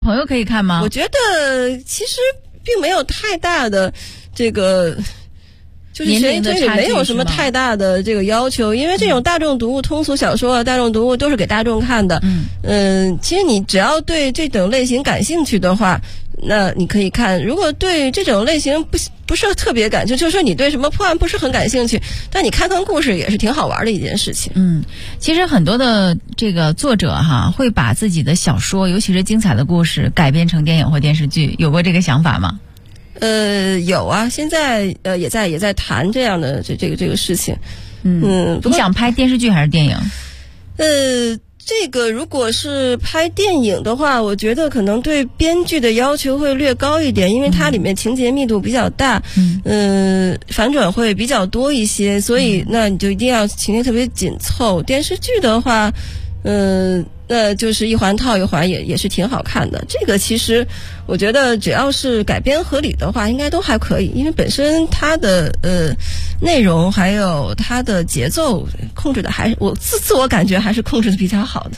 朋友可以看吗？ 我觉得其实并没有太大的这个。就是悬疑推理没有什么太大的这个要求，因为这种大众读物、通俗小说啊、大众读物都是给大众看的。其实你只要对这种类型感兴趣的话，那你可以看。如果对这种类型不是特别感兴趣，就是说你对什么破案不是很感兴趣，但你看故事也是挺好玩的一件事情。 其实很多的这个作者会把自己的小说，尤其是精彩的故事改编成电影或电视剧，有过这个想法吗？ 有啊，现在也在谈这样的这个事情。 你想拍电视剧还是电影？ 这个如果是拍电影的话，我觉得可能对编剧的要求会略高一点，因为它里面情节密度比较大，反转会比较多一些，所以那你就一定要情节特别紧凑。电视剧的话，那就是一环套一环，也是挺好看的。这个其实我觉得只要是改编合理的话，应该都还可以，因为本身它的内容还有它的节奏控制的还是我自我感觉还是控制的比较好的。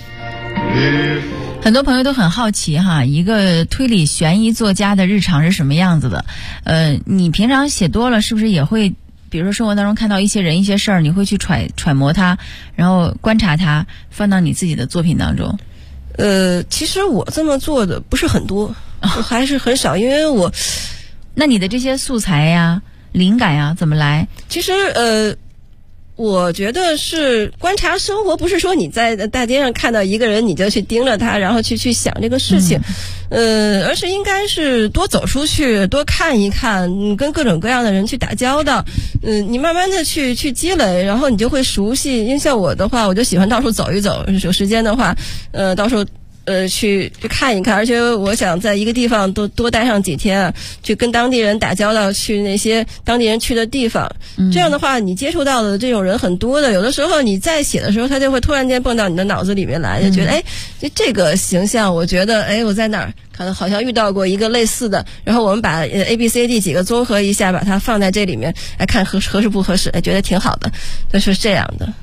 很多朋友都很好奇一个推理悬疑作家的日常是什么样子的？你平常写多了，是不是也会？比如说生活当中看到一些人一些事儿，你会去揣摩它，然后观察它，放到你自己的作品当中。 其实我这么做的不是很多，还是很少，因为那你的这些素材呀、灵感呀怎么来？ 其实我觉得是观察生活，不是说你在大街上看到一个人你就去盯着他，然后去想这个事情，而是应该是多走出去，多看一看，跟各种各样的人去打交道，你慢慢的去积累，然后你就会熟悉。因为像我的话，我就喜欢到处走一走，有时间的话，到处去看一看，而且我想在一个地方多待上几天啊，去跟当地人打交道，去那些当地人去的地方。这样的话，你接触到的这种人很多的，有的时候你在写的时候，他就会突然间蹦到你的脑子里面来，就觉得这个形象，我觉得我在哪儿可能好像遇到过一个类似的，然后我们把ABCD 几个综合一下，把它放在这里面来看合适不合适，觉得挺好的，就是这样的。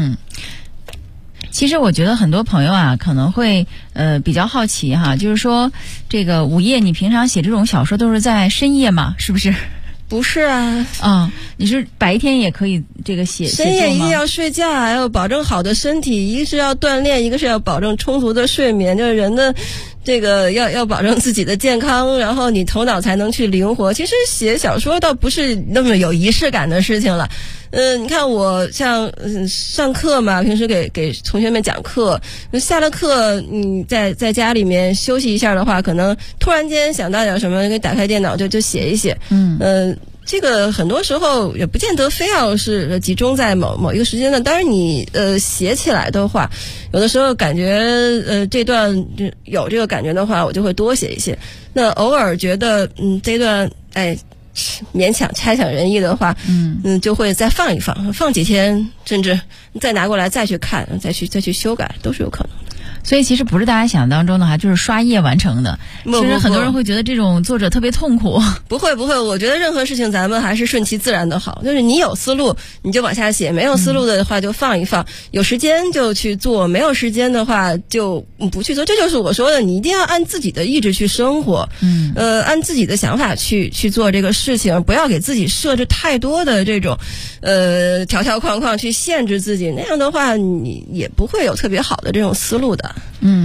其实我觉得很多朋友可能会比较好奇就是说这个午夜你平常写这种小说都是在深夜吗？是不是？ 不是啊， 你是白天也可以这个写深夜一定要睡觉，还要保证好的身体，一个是要锻炼，一个是要保证充足的睡眠，就是人的这个要保证自己的健康，然后你头脑才能去灵活。其实写小说倒不是那么有仪式感的事情了。你看我像上课嘛，平时给同学们讲课，下了课你在家里面休息一下的话，可能突然间想到点什么，给打开电脑就写一写。这个很多时候也不见得非要是集中在某一个时间段。当然你写起来的话，有的时候感觉这段有这个感觉的话，我就会多写一些。那偶尔觉得这段勉强差强人意的话，就会再放一放几天，甚至再拿过来再去看，再去修改，都是有可能的。 所以其实不是大家想当中的就是刷夜完成的。其实很多人会觉得这种作者特别痛苦。 不会，我觉得任何事情咱们还是顺其自然的好。就是你有思路你就往下写，没有思路的话就放一放，有时间就去做，没有时间的话就不去做。这就是我说的，你一定要按自己的意志去生活，按自己的想法去做这个事情，不要给自己设置太多的这种条框框去限制自己，那样的话你也不会有特别好的这种思路的。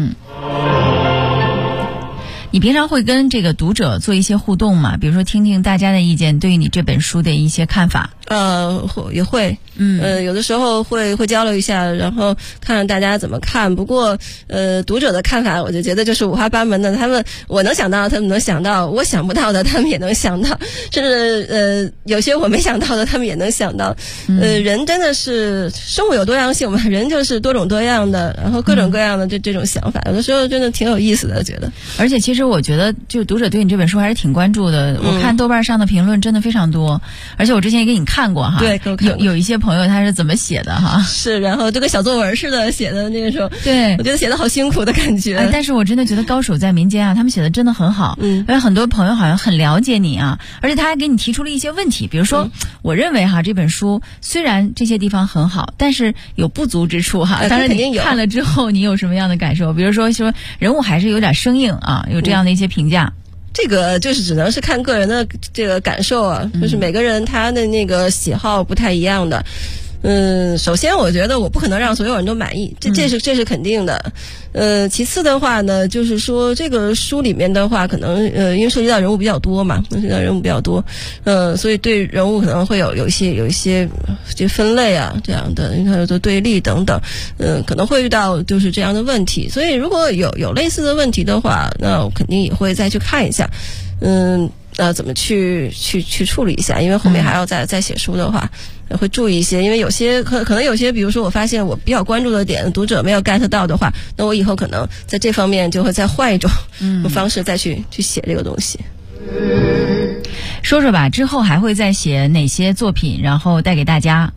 你平常会跟这个读者做一些互动吗？比如说听听大家的意见，对于你这本书的一些看法。 也会，有的时候会交流一下，然后看看大家怎么看。不过读者的看法我就觉得就是五花八门的，我能想到他们能想到，我想不到的他们也能想到，甚至有些我没想到的他们也能想到。人真的是生物有多样性嘛，人就是多种多样的，然后各种各样的这种想法，有的时候真的挺有意思的，觉得。 而且其实我觉得就读者对你这本书还是挺关注的，我看豆瓣上的评论真的非常多，而且我之前也给你看看过哈， 对， 有一些朋友他是怎么写的哈， 是，然后就跟小作文似的写的那个时候， 对， 我觉得写的好辛苦的感觉。 但是我真的觉得高手在民间啊，他们写的真的很好，而且很多朋友好像很了解你啊，而且他还给你提出了一些问题，比如说，我认为哈这本书虽然这些地方很好，但是有不足之处哈。当然你看了之后，你有什么样的感受？比如说人物还是有点生硬啊，有这样的一些评价。 这个就是只能是看个人的这个感受啊，就是每个人他的那个喜好不太一样的。首先我觉得我不可能让所有人都满意，这是肯定的。其次的话呢，就是说这个书里面的话，可能因为涉及到人物比较多嘛，所以对人物可能会有一些这分类啊这样的，还有对立等等，可能会遇到就是这样的问题。所以如果有类似的问题的话，那我肯定也会再去看一下。怎么去处理一下？因为后面还要再写书的话，会注意一些。因为有些可能有些，比如说我发现我比较关注的点，读者没有 get 到的话，那我以后可能在这方面就会再换一种方式再去写这个东西。 说说吧，之后还会再写哪些作品，然后带给大家？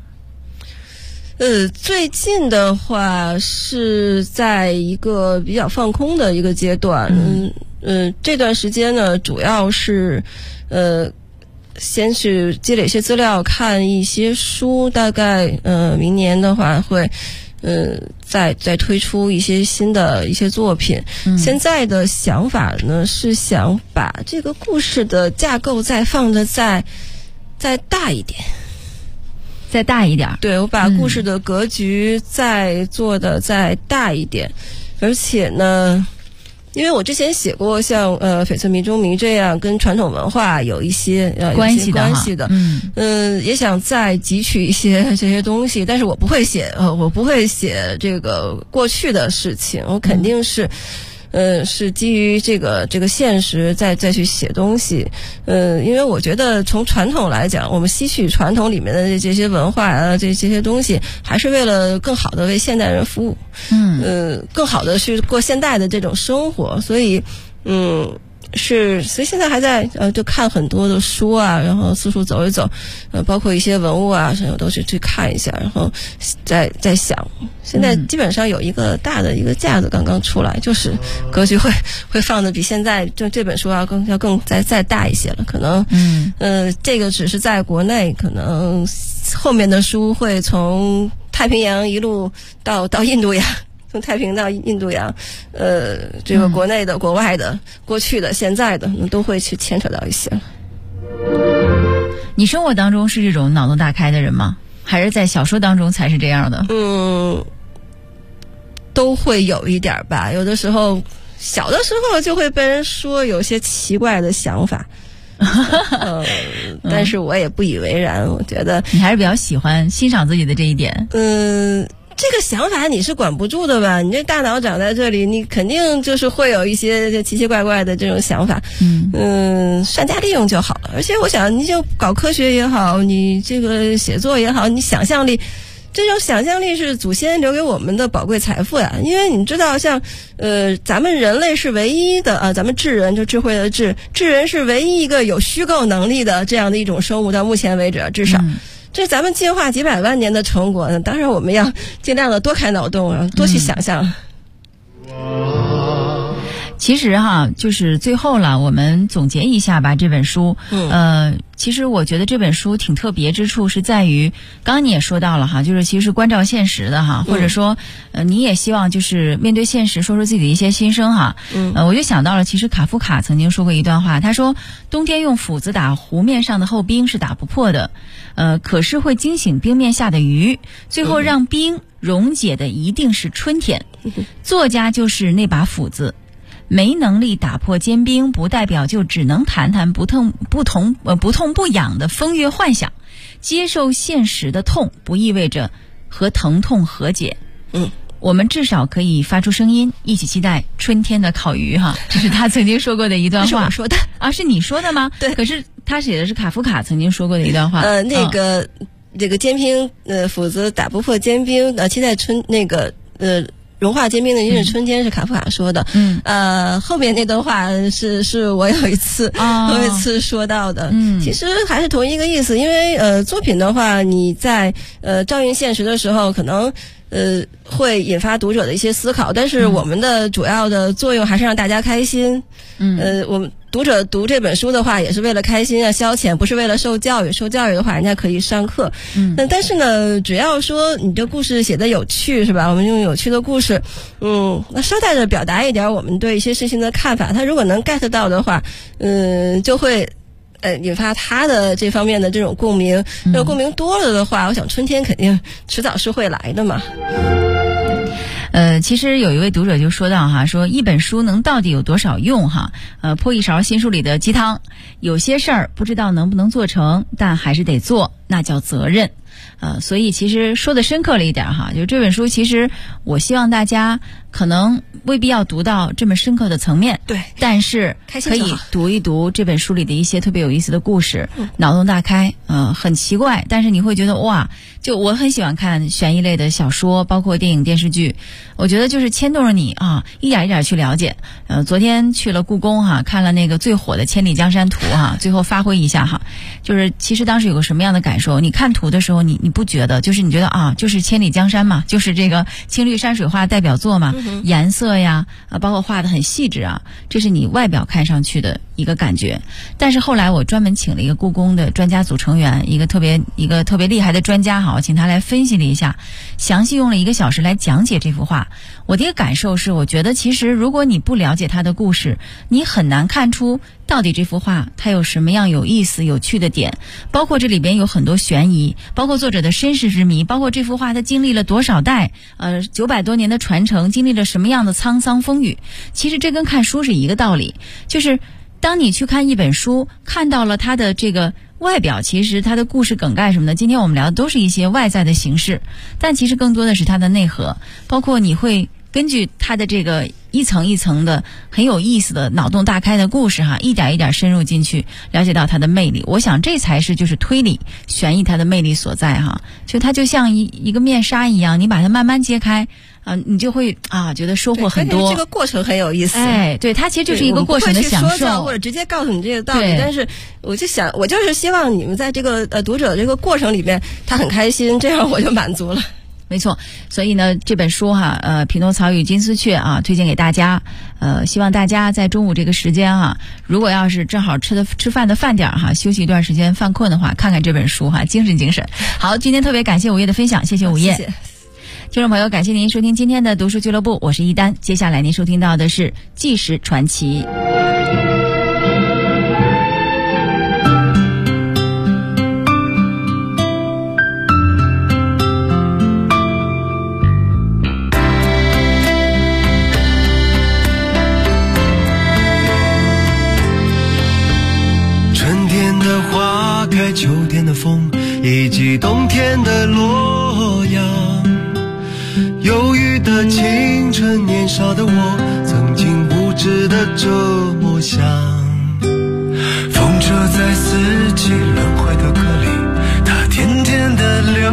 最近的话是在一个比较放空的一个阶段。这段时间呢，主要是先是积累一些资料，看一些书，大概明年的话会再推出一些新的一些作品。现在的想法呢是想把这个故事的架构再放的再大一点。 再大一点， 对，我把故事的格局再做的再大一点，而且呢，因为我之前写过像翡翠迷中迷这样跟传统文化有一些关系的，也想再汲取一些这些东西，但是我不会写这个过去的事情，我肯定是。是基于这个现实再去写东西。因为我觉得从传统来讲，我们吸取传统里面的这些文化啊，这些东西，还是为了更好的为现代人服务。更好的去过现代的这种生活，所以所以现在还在就看很多的书啊，然后四处走一走，包括一些文物啊，什么都去看一下，然后再想。现在基本上有一个大的一个架子刚刚出来，就是格局会放的比现在就这本书要更再大一些了，可能这个只是在国内，可能后面的书会从太平洋一路到印度洋。从太平到印度洋，这个国内的、国外的、过去的、现在的，都会去牵扯到一些。 你生活当中是这种脑洞大开的人吗？还是在小说当中才是这样的？ 都会有一点吧。有的时候，小的时候就会被人说有些奇怪的想法。但是我也不以为然。我觉得你还是比较喜欢欣赏自己的这一点。 这个想法你是管不住的吧？你这大脑长在这里，你肯定就是会有一些奇奇怪怪的这种想法。善加利用就好了。而且我想，你就搞科学也好，你这个写作也好，你想象力，这种想象力是祖先留给我们的宝贵财富呀。因为你知道，像咱们人类是唯一的啊，咱们智人就智慧的智人是唯一一个有虚构能力的这样的一种生物，到目前为止至少。这咱们进化几百万年的成果呢，当然我们要尽量的多开脑洞啊，多去想象。 其实哈，就是最后了，我们总结一下吧，这本书。其实我觉得这本书挺特别之处是在于，刚刚你也说到了哈，就是其实是关照现实的哈，或者说你也希望就是面对现实说说自己的一些心声哈。我就想到了，其实卡夫卡曾经说过一段话，他说冬天用斧子打湖面上的厚冰是打不破的，可是会惊醒冰面下的鱼，最后让冰溶解的一定是春天。作家就是那把斧子。没能力打破坚冰，不代表就只能谈谈不痛不痒的风月幻想。接受现实的痛，不意味着和疼痛和解。我们至少可以发出声音，一起期待春天的烤鱼哈。这是他曾经说过的一段话。 是我说的啊？是你说的吗？ 对。 可是他写的是卡夫卡曾经说过的一段话。 这个坚冰，斧子打不破坚冰，期待春那个融化结冰的一阵春天是卡夫卡说的。后面那段话是我有一次说到的。其实还是同一个意思，因为作品的话，你在照应现实的时候，可能会引发读者的一些思考，但是我们的主要的作用还是让大家开心。我们读者读这本书的话，也是为了开心啊，消遣，不是为了受教育。受教育的话，人家可以上课。但是呢，只要说你这故事写得有趣，是吧？我们用有趣的故事，那捎带着表达一点我们对一些事情的看法。他如果能 get 到的话，就会引发他的这方面的这种共鸣。这种共鸣多了的话，我想春天肯定迟早是会来的嘛。 其实有一位读者就说到哈，说一本书能到底有多少用哈？泼一勺新书里的鸡汤，有些事儿不知道能不能做成，但还是得做，那叫责任。所以其实说的深刻了一点哈，就这本书其实我希望大家可能未必要读到这么深刻的层面， 对， 但是可以读一读这本书里的一些特别有意思的故事，脑洞大开，很奇怪，但是你会觉得哇，就我很喜欢看悬疑类的小说，包括电影电视剧，我觉得就是牵动着你啊，一点一点去了解。昨天去了故宫哈，看了那个最火的《千里江山图》哈，最后发挥一下哈，就是其实当时有个什么样的感受？你看图的时候，你不觉得，就是你觉得啊，就是千里江山嘛，就是这个青绿山水画代表作嘛，颜色呀，包括画得很细致啊，这是你外表看上去的一个感觉。但是后来我专门请了一个故宫的专家组成员，一个特别厉害的专家哈，我请他来分析了一下，详细用了1个小时来讲解这幅画。我的一个感受是，我觉得其实如果你不了解他的故事，你很难看出到底这幅画它有什么样有意思有趣的点，包括这里边有很多悬疑，包括作者的身世之谜，包括这幅画它经历了多少代，900多年的传承，经历了什么样的沧桑风雨。其实这跟看书是一个道理，就是当你去看一本书，看到了它的这个外表，其实它的故事梗概什么的，今天我们聊的都是一些外在的形式，但其实更多的是它的内核，包括你会根据它的这个一层一层的很有意思的脑洞大开的故事哈，一点一点深入进去，了解到它的魅力。我想这才是就是推理悬疑它的魅力所在哈，就它就像一个面纱一样，你把它慢慢揭开你就会觉得收获很多。 这个过程很有意思。 对，它其实就是一个过程的享受， 或者直接告诉你这个道理。但是我就是希望你们在这个读者这个过程里面，他很开心，这样我就满足了。 没错，所以呢，这本书哈，匹诺曹与金丝雀啊，推荐给大家。希望大家在中午这个时间哈，如果要是正好吃饭的饭点哈，休息一段时间犯困的话，看看这本书哈，精神。好，今天特别感谢午夜的分享，谢谢午夜。谢谢听众朋友，感谢您收听今天的读书俱乐部，我是一丹。接下来您收听到的是《纪实传奇》。 春天的花开，秋天的风，以及冬天的洛阳。忧郁的青春，年少的我曾经无知的这么想。风车在四季轮回的歌里，它甜甜的流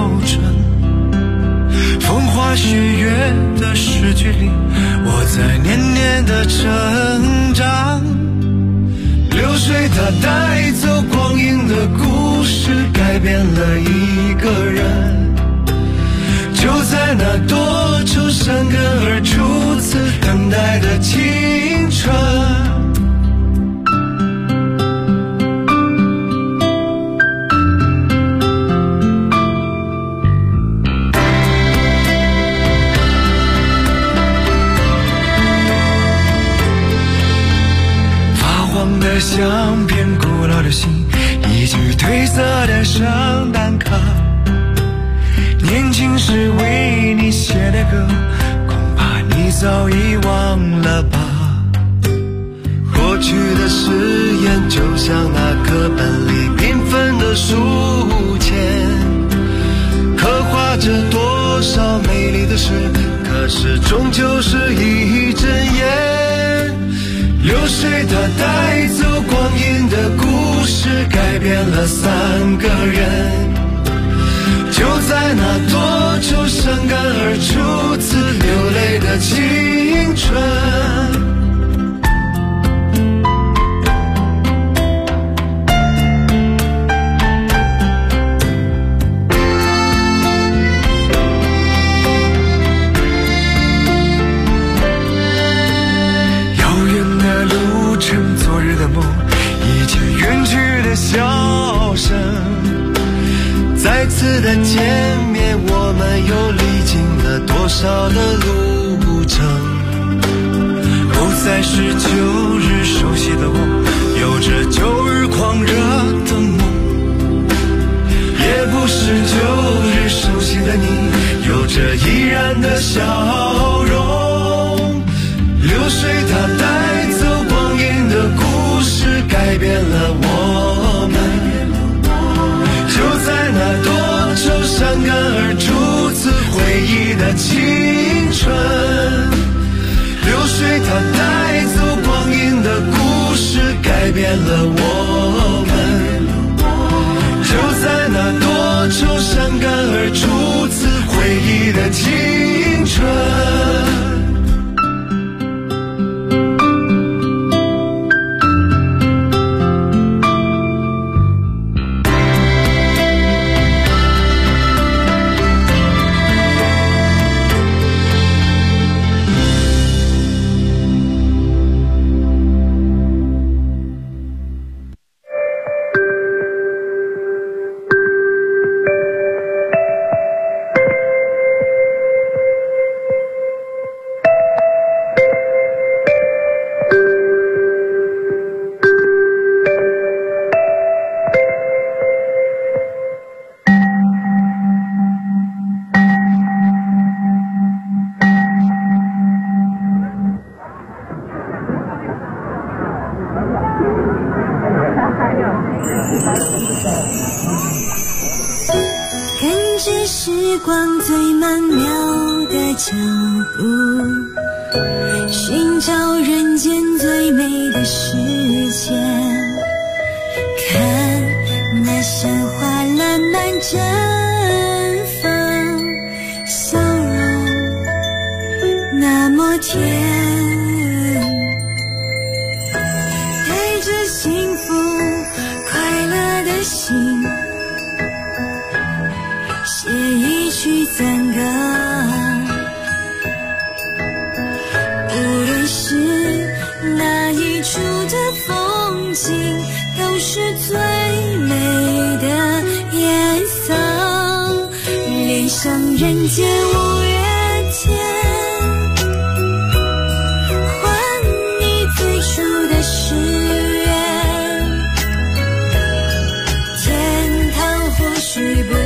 转。风花雪月的诗句里，我在年年的成长。流水它带走光阴的故事，改变了一个人。就在那多愁善感而初次等待的青春。发黄的相片，古老的信，一句褪色的圣诞卡。年轻时为你写的歌，恐怕你早已忘了吧。过去的誓言就像那课本里缤纷的书签，刻画着多少美丽的事，可是终究是一阵烟。流水它带走光阴的故事，改变了3个人。就在那多愁伤感而初次流泪的青春。笑声，再次的见面，我们又历经了多少的路程？不再是旧日熟悉的我，有着旧日狂热的梦，也不是旧日熟悉的你，有着依然的笑容。流水它带走光阴的故事，改变了我们，就在那多愁善感而初次回忆的青春。流水它带走光阴的故事，改变了我们，就在那多愁善感而初次回忆的青春。 跟着时光最曼妙的脚步，寻找人间最美的世界，看那山花烂漫绽放，笑容那么甜，带着幸福快乐的心，写一曲赞歌，无论是哪一处的风景，都是最美的颜色，恋上人间五月天，还你最初的誓愿，天堂或许不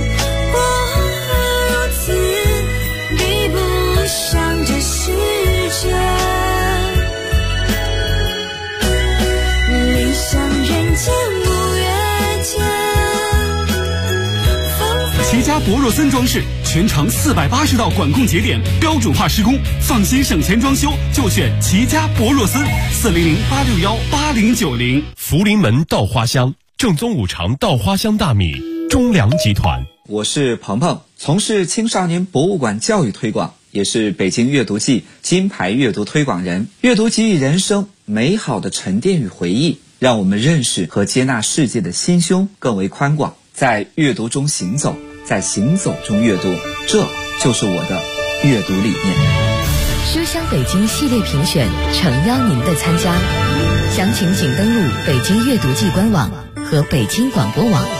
齐家博若森装饰，全长480道管控节点，标准化施工，放心省钱装修就选齐家博若森，400-861-8090。 福临门稻花香，正宗五常稻花香大米，中粮集团。 我是鹏鹏，从事青少年博物馆教育推广，也是北京阅读季金牌阅读推广人。阅读给予人生美好的沉淀与回忆，让我们认识和接纳世界的心胸更为宽广。在阅读中行走，在行走中阅读，这就是我的阅读理念。 书香北京系列评选诚邀您的参加，详情请登录北京阅读季官网和北京广播网。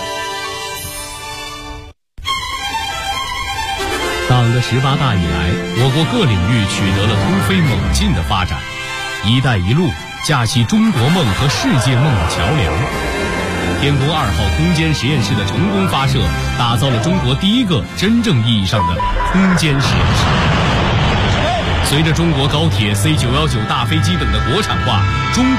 党的18大以来，我国各领域取得了突飞猛进的发展，一带一路架起中国梦和世界梦的桥梁。天宫2号空间实验室的成功发射，打造了中国第一个真正意义上的空间实验室。随着中国高铁、C919 大飞机等的国产化，中